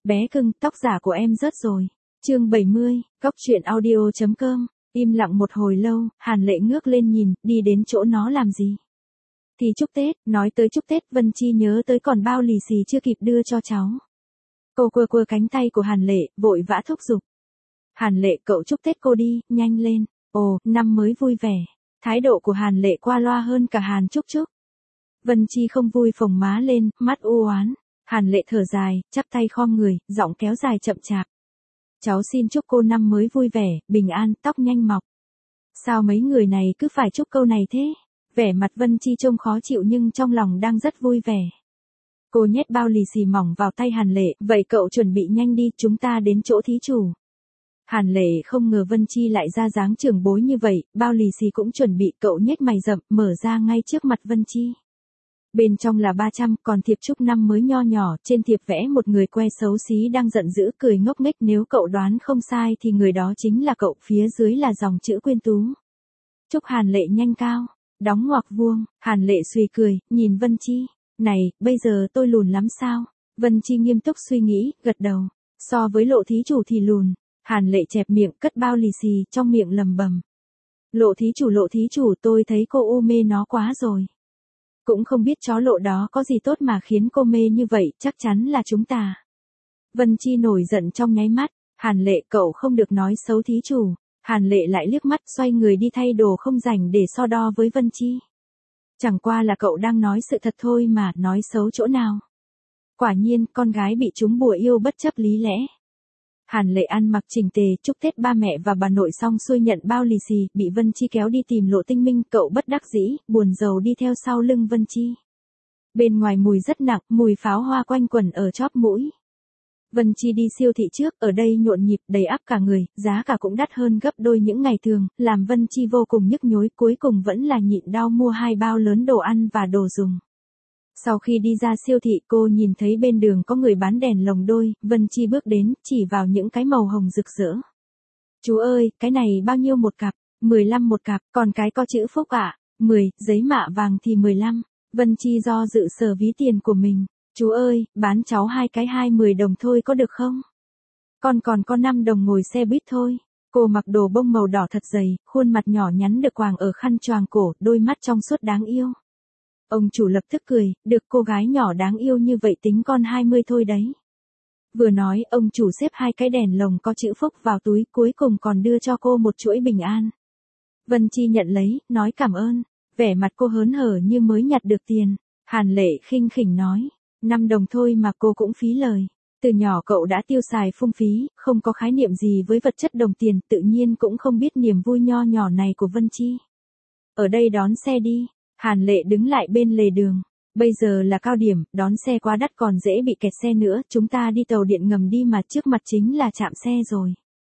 Bé cưng, tóc giả của em rớt rồi. Chương 70, Cóc truyện audio.com. Im lặng một hồi lâu, Hàn Lệ ngước lên nhìn, đi đến chỗ nó làm gì? Thì chúc Tết, nói tới chúc Tết, Vân Chi nhớ tới còn bao lì xì chưa kịp đưa cho cháu. Cô quơ cánh tay của Hàn Lệ, vội vã thúc giục. Hàn Lệ, cậu chúc Tết cô đi, nhanh lên. Ồ, năm mới vui vẻ. Thái độ của Hàn Lệ qua loa hơn cả Hàn Trúc Trúc. Vân Chi không vui phồng má lên, mắt u oán. Hàn Lệ thở dài, chắp tay khom người, giọng kéo dài chậm chạp. Cháu xin chúc cô năm mới vui vẻ, bình an, tóc nhanh mọc. Sao mấy người này cứ phải chúc câu này thế? Vẻ mặt Vân Chi trông khó chịu nhưng trong lòng đang rất vui vẻ. Cô nhét bao lì xì mỏng vào tay Hàn Lệ, vậy cậu chuẩn bị nhanh đi, chúng ta đến chỗ thí chủ. Hàn Lệ không ngờ Vân Chi lại ra dáng trưởng bối như vậy, bao lì xì cũng chuẩn bị, cậu nhếch mày rậm, mở ra ngay trước mặt Vân Chi. Bên trong là 300, còn thiệp chúc năm mới nho nhỏ, trên thiệp vẽ một người que xấu xí đang giận dữ cười ngốc nghếch, nếu cậu đoán không sai thì người đó chính là cậu, phía dưới là dòng chữ quyên tú. Chúc Hàn Lệ nhanh cao, đóng ngoặc vuông, Hàn Lệ suy cười, nhìn Vân Chi, này, bây giờ tôi lùn lắm sao? Vân Chi nghiêm túc suy nghĩ, gật đầu, so với Lộ thí chủ thì lùn. Hàn Lệ chẹp miệng, cất bao lì xì, trong miệng lầm bầm. Lộ thí chủ, tôi thấy cô u mê nó quá rồi. Cũng không biết chó Lộ đó có gì tốt mà khiến cô mê như vậy, chắc chắn là chúng ta. Vân Chi nổi giận trong nháy mắt, Hàn Lệ, cậu không được nói xấu thí chủ. Hàn Lệ lại liếc mắt, xoay người đi thay đồ, không rảnh để so đo với Vân Chi. Chẳng qua là cậu đang nói sự thật thôi mà, nói xấu chỗ nào. Quả nhiên, con gái bị trúng bùa yêu bất chấp lý lẽ. Hàn Lệ ăn mặc chỉnh tề, chúc Tết ba mẹ và bà nội xong xuôi nhận bao lì xì, bị Vân Chi kéo đi tìm Lộ Tinh Minh, cậu bất đắc dĩ, buồn rầu đi theo sau lưng Vân Chi. Bên ngoài mùi rất nặng, mùi pháo hoa quanh quẩn ở chóp mũi. Vân Chi đi siêu thị trước, ở đây nhộn nhịp, đầy ắp cả người, giá cả cũng đắt hơn gấp đôi những ngày thường, làm Vân Chi vô cùng nhức nhối, cuối cùng vẫn là nhịn đau mua 2 bao lớn đồ ăn và đồ dùng. Sau khi đi ra siêu thị, cô nhìn thấy bên đường có người bán đèn lồng đôi, Vân Chi bước đến, chỉ vào những cái màu hồng rực rỡ. Chú ơi, cái này bao nhiêu một cặp? 15 một cặp, còn cái có chữ Phúc ạ. 10, giấy mạ vàng thì 15. Vân Chi do dự sờ ví tiền của mình. Chú ơi, bán cháu 2 cái 20 đồng thôi có được không? Con còn có 5 đồng ngồi xe buýt thôi. Cô mặc đồ bông màu đỏ thật dày, khuôn mặt nhỏ nhắn được quàng ở khăn choàng cổ, đôi mắt trong suốt đáng yêu. Ông chủ lập tức cười, được cô gái nhỏ đáng yêu như vậy tính con 20 thôi đấy. Vừa nói, ông chủ xếp 2 cái đèn lồng có chữ Phúc vào túi, cuối cùng còn đưa cho cô một chuỗi bình an. Vân Chi nhận lấy, nói cảm ơn, vẻ mặt cô hớn hở như mới nhặt được tiền. Hàn Lệ khinh khỉnh nói, 5 đồng thôi mà cô cũng phí lời. Từ nhỏ cậu đã tiêu xài phung phí, không có khái niệm gì với vật chất đồng tiền, tự nhiên cũng không biết niềm vui nho nhỏ này của Vân Chi. Ở đây đón xe đi. Hàn Lệ đứng lại bên lề đường. Bây giờ là cao điểm, đón xe quá đắt còn dễ bị kẹt xe nữa, chúng ta đi tàu điện ngầm đi mà, trước mặt chính là trạm xe rồi.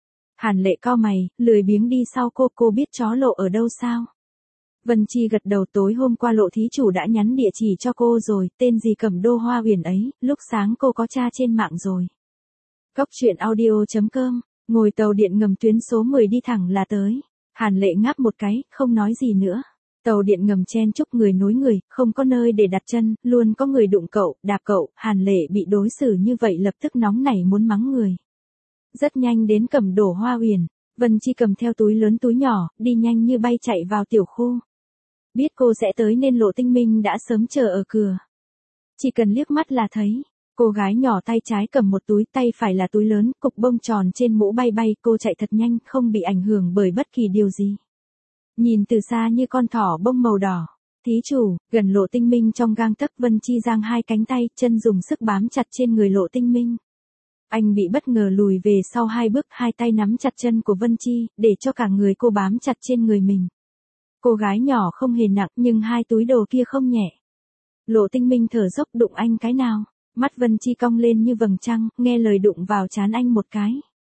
Hàn Lệ cau mày, lười biếng đi sau cô biết chó Lộ ở đâu sao? Vân Chi gật đầu, tối hôm qua Lộ thí chủ đã nhắn địa chỉ cho cô rồi, tên gì Cẩm Đô Hoa Uyển ấy, lúc sáng cô có tra trên mạng rồi. Cóc truyện audio.com, ngồi tàu điện ngầm tuyến số 10 đi thẳng là tới. Hàn Lệ ngáp một cái, không nói gì nữa. Tàu điện ngầm chen chúc người nối người, không có nơi để đặt chân, luôn có người đụng cậu, đạp cậu, Hàn Lệ bị đối xử như vậy lập tức nóng nảy muốn mắng người. Rất nhanh đến Cẩm Đô Hoa Uyển, Vân Chi cầm theo túi lớn túi nhỏ, đi nhanh như bay chạy vào tiểu khu. Biết cô sẽ tới nên Lộ Tinh Minh đã sớm chờ ở cửa. Chỉ cần liếc mắt là thấy, cô gái nhỏ tay trái cầm một túi, tay phải là túi lớn, cục bông tròn trên mũ bay bay, cô chạy thật nhanh, không bị ảnh hưởng bởi bất kỳ điều gì. Nhìn từ xa như con thỏ bông màu đỏ. Thí chủ, gần Lộ Tinh Minh trong gang tấc, Vân Chi giang 2 cánh tay, chân dùng sức bám chặt trên người Lộ Tinh Minh. Anh bị bất ngờ lùi về sau 2 bước, 2 tay nắm chặt chân của Vân Chi, để cho cả người cô bám chặt trên người mình. Cô gái nhỏ không hề nặng, nhưng 2 túi đồ kia không nhẹ. Lộ Tinh Minh thở dốc, đụng anh cái nào? Mắt Vân Chi cong lên như vầng trăng, nghe lời đụng vào trán anh một cái.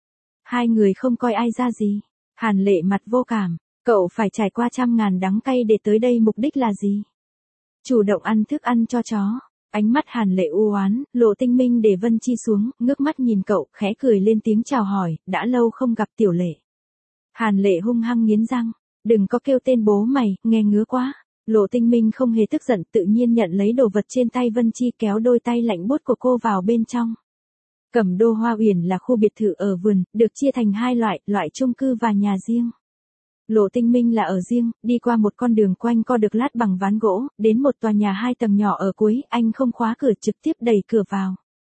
Hai người không coi ai ra gì. Hàn Lệ mặt vô cảm. Cậu phải trải qua 100.000 đắng cay để tới đây, mục đích là gì? Chủ động ăn thức ăn cho chó. Ánh mắt Hàn Lệ u oán, Lộ Tinh Minh để Vân Chi xuống, ngước mắt nhìn cậu, khẽ cười lên tiếng chào hỏi, đã lâu không gặp tiểu Lệ. Hàn Lệ hung hăng nghiến răng, đừng có kêu tên bố mày, nghe ngứa quá. Lộ Tinh Minh không hề tức giận, tự nhiên nhận lấy đồ vật trên tay Vân Chi, kéo đôi tay lạnh buốt của cô vào bên trong. Cẩm Đô Hoa Uyển là khu biệt thự ở vườn, được chia thành hai loại chung cư và nhà riêng. Lộ Tinh Minh là ở riêng, đi qua một con đường quanh co được lát bằng ván gỗ, đến một tòa nhà 2 tầng nhỏ ở cuối, anh không khóa cửa trực tiếp đẩy cửa vào.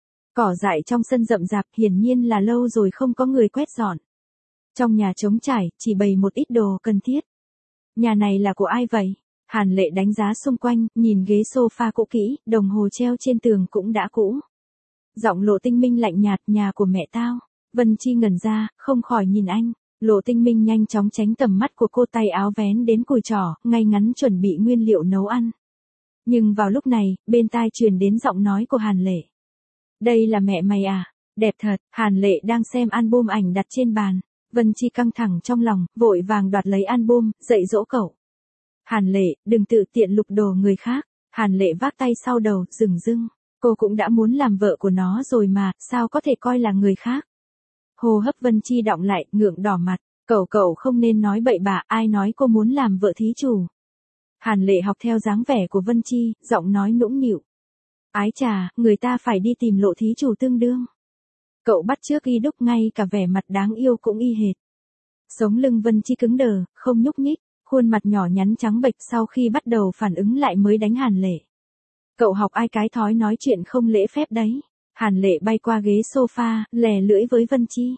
Cỏ dại trong sân rậm rạp, hiển nhiên là lâu rồi không có người quét dọn. Trong nhà trống trải, chỉ bày một ít đồ cần thiết. Nhà này là của ai vậy? Hàn Lệ đánh giá xung quanh, nhìn ghế sofa cũ kỹ, đồng hồ treo trên tường cũng đã cũ. Giọng Lộ Tinh Minh lạnh nhạt, nhà của mẹ tao. Vân Chi ngẩn ra, không khỏi nhìn anh. Lộ Tinh Minh nhanh chóng tránh tầm mắt của cô, tay áo vén đến cùi trỏ, ngay ngắn chuẩn bị nguyên liệu nấu ăn. Nhưng vào lúc này, bên tai truyền đến giọng nói của Hàn Lệ. Đây là mẹ mày à? Đẹp thật. Hàn Lệ đang xem album ảnh đặt trên bàn. Vân Chi căng thẳng trong lòng, vội vàng đoạt lấy album, dạy dỗ cậu. Hàn Lệ, đừng tự tiện lục đồ người khác. Hàn Lệ vác tay sau đầu, dửng dưng. Cô cũng đã muốn làm vợ của nó rồi mà, sao có thể coi là người khác. Hô hấp Vân Chi đọng lại, ngượng đỏ mặt. Cậu không nên nói bậy bạ, ai nói cô muốn làm vợ thí chủ. Hàn Lệ học theo dáng vẻ của Vân Chi, giọng nói nũng nịu. Ái chà, người ta phải đi tìm Lộ thí chủ tương đương. Cậu bắt chước y đúc, ngay cả vẻ mặt đáng yêu cũng y hệt. Sống lưng Vân Chi cứng đờ, không nhúc nhích, khuôn mặt nhỏ nhắn trắng bệch, sau khi bắt đầu phản ứng lại mới đánh Hàn Lệ. Cậu học ai cái thói nói chuyện không lễ phép đấy. Hàn Lệ bay qua ghế sofa, lè lưỡi với Vân Chi.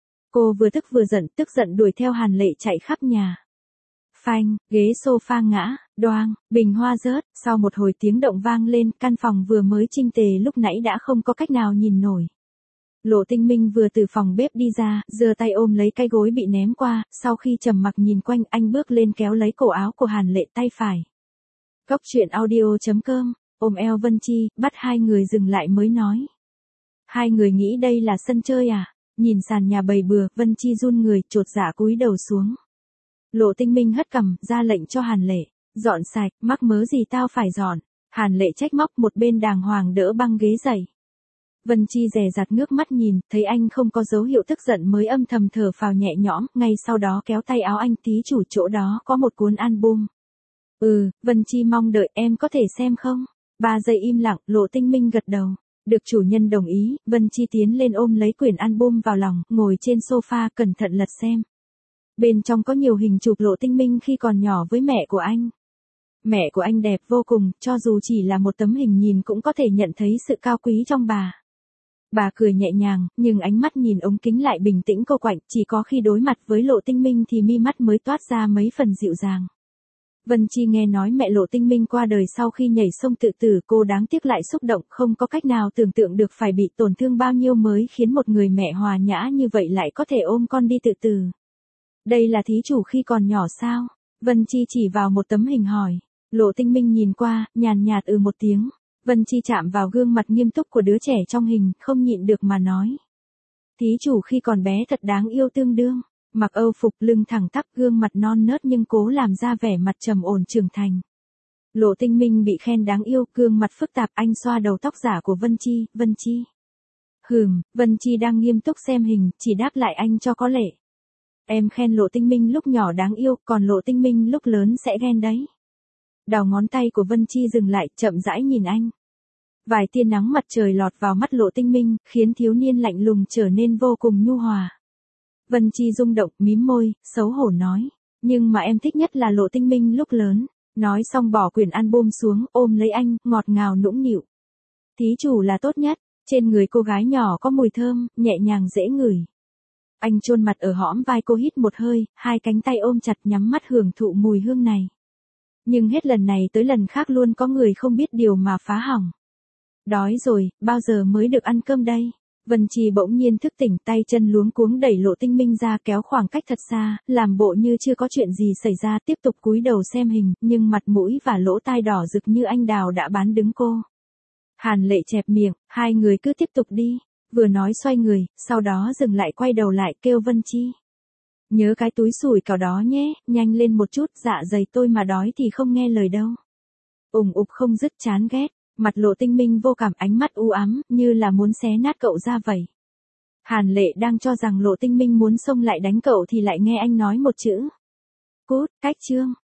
Cô vừa tức vừa giận, tức giận đuổi theo Hàn Lệ chạy khắp nhà. Phanh, ghế sofa ngã, đoang, bình hoa rớt, sau một hồi tiếng động vang lên, căn phòng vừa mới chỉnh tề lúc nãy đã không có cách nào nhìn nổi. Lộ Tinh Minh vừa từ phòng bếp đi ra, giơ tay ôm lấy cái gối bị ném qua, sau khi trầm mặc nhìn quanh, anh bước lên kéo lấy cổ áo của Hàn Lệ tay phải. Cóc truyện audio.com, ôm eo Vân Chi, bắt hai người dừng lại mới nói. Hai người nghĩ đây là sân chơi à? Nhìn sàn nhà bầy bừa, Vân Chi run người, chột dạ cúi đầu xuống. Lộ Tinh Minh hất cằm, ra lệnh cho Hàn Lệ. Dọn sạch, mắc mớ gì tao phải dọn. Hàn Lệ trách móc, một bên đàng hoàng đỡ băng ghế dậy. Vân Chi dè dặt ngước mắt nhìn, thấy anh không có dấu hiệu tức giận mới âm thầm thở phào nhẹ nhõm, ngay sau đó kéo tay áo anh, tí chủ chỗ đó có một cuốn album. Vân Chi mong đợi, em có thể xem không? 3 giây im lặng, Lộ Tinh Minh gật đầu. Được chủ nhân đồng ý, Vân Chi tiến lên ôm lấy quyển album vào lòng, ngồi trên sofa cẩn thận lật xem. Bên trong có nhiều hình chụp Lộ Tinh Minh khi còn nhỏ với mẹ của anh. Mẹ của anh đẹp vô cùng, cho dù chỉ là một tấm hình nhìn cũng có thể nhận thấy sự cao quý trong bà. Bà cười nhẹ nhàng, nhưng ánh mắt nhìn ống kính lại bình tĩnh cô quạnh, chỉ có khi đối mặt với Lộ Tinh Minh thì mi mắt mới toát ra mấy phần dịu dàng. Vân Chi nghe nói mẹ Lộ Tinh Minh qua đời sau khi nhảy sông tự tử, cô đáng tiếc lại xúc động, không có cách nào tưởng tượng được phải bị tổn thương bao nhiêu mới khiến một người mẹ hòa nhã như vậy lại có thể ôm con đi tự tử. Đây là thí chủ khi còn nhỏ sao? Vân Chi chỉ vào một tấm hình hỏi. Lộ Tinh Minh nhìn qua, nhàn nhạt một tiếng. Vân Chi chạm vào gương mặt nghiêm túc của đứa trẻ trong hình, không nhịn được mà nói. Thí chủ khi còn bé thật đáng yêu tương đương. Mặc âu phục, lưng thẳng tắp, gương mặt non nớt nhưng cố làm ra vẻ mặt trầm ổn trưởng thành. Lộ Tinh Minh bị khen đáng yêu, gương mặt phức tạp, anh xoa đầu tóc giả của Vân Chi. Vân Chi. Vân Chi đang nghiêm túc xem hình, chỉ đáp lại anh cho có lệ. Em khen Lộ Tinh Minh lúc nhỏ đáng yêu, còn Lộ Tinh Minh lúc lớn sẽ ghen đấy. Đầu ngón tay của Vân Chi dừng lại, chậm rãi nhìn anh. Vài tia nắng mặt trời lọt vào mắt Lộ Tinh Minh, khiến thiếu niên lạnh lùng trở nên vô cùng nhu hòa. Vân Chi rung động, mím môi, xấu hổ nói. Nhưng mà em thích nhất là Lộ Tinh Minh lúc lớn. Nói xong bỏ quyển album xuống, ôm lấy anh, ngọt ngào nũng nịu. Thí chủ là tốt nhất, trên người cô gái nhỏ có mùi thơm, nhẹ nhàng dễ ngửi. Anh chôn mặt ở hõm vai cô, hít một hơi, hai cánh tay ôm chặt nhắm mắt hưởng thụ mùi hương này. Nhưng hết lần này tới lần khác luôn có người không biết điều mà phá hỏng. Đói rồi, bao giờ mới được ăn cơm đây? Vân Chi bỗng nhiên thức tỉnh, tay chân luống cuống đẩy Lộ Tinh Minh ra, kéo khoảng cách thật xa, làm bộ như chưa có chuyện gì xảy ra, tiếp tục cúi đầu xem hình, nhưng mặt mũi và lỗ tai đỏ rực như anh đào đã bán đứng cô. Hàn Lệ chẹp miệng, hai người cứ tiếp tục đi, vừa nói xoay người, sau đó dừng lại quay đầu lại kêu Vân Chi. Nhớ cái túi sủi cảo đó nhé, nhanh lên một chút, dạ dày tôi mà đói thì không nghe lời đâu. Ục không dứt, chán ghét. Mặt Lộ Tinh Minh vô cảm, ánh mắt u ám, như là muốn xé nát cậu ra vậy. Hàn Lệ đang cho rằng Lộ Tinh Minh muốn xông lại đánh cậu thì lại nghe anh nói một chữ. Cút, cách chương.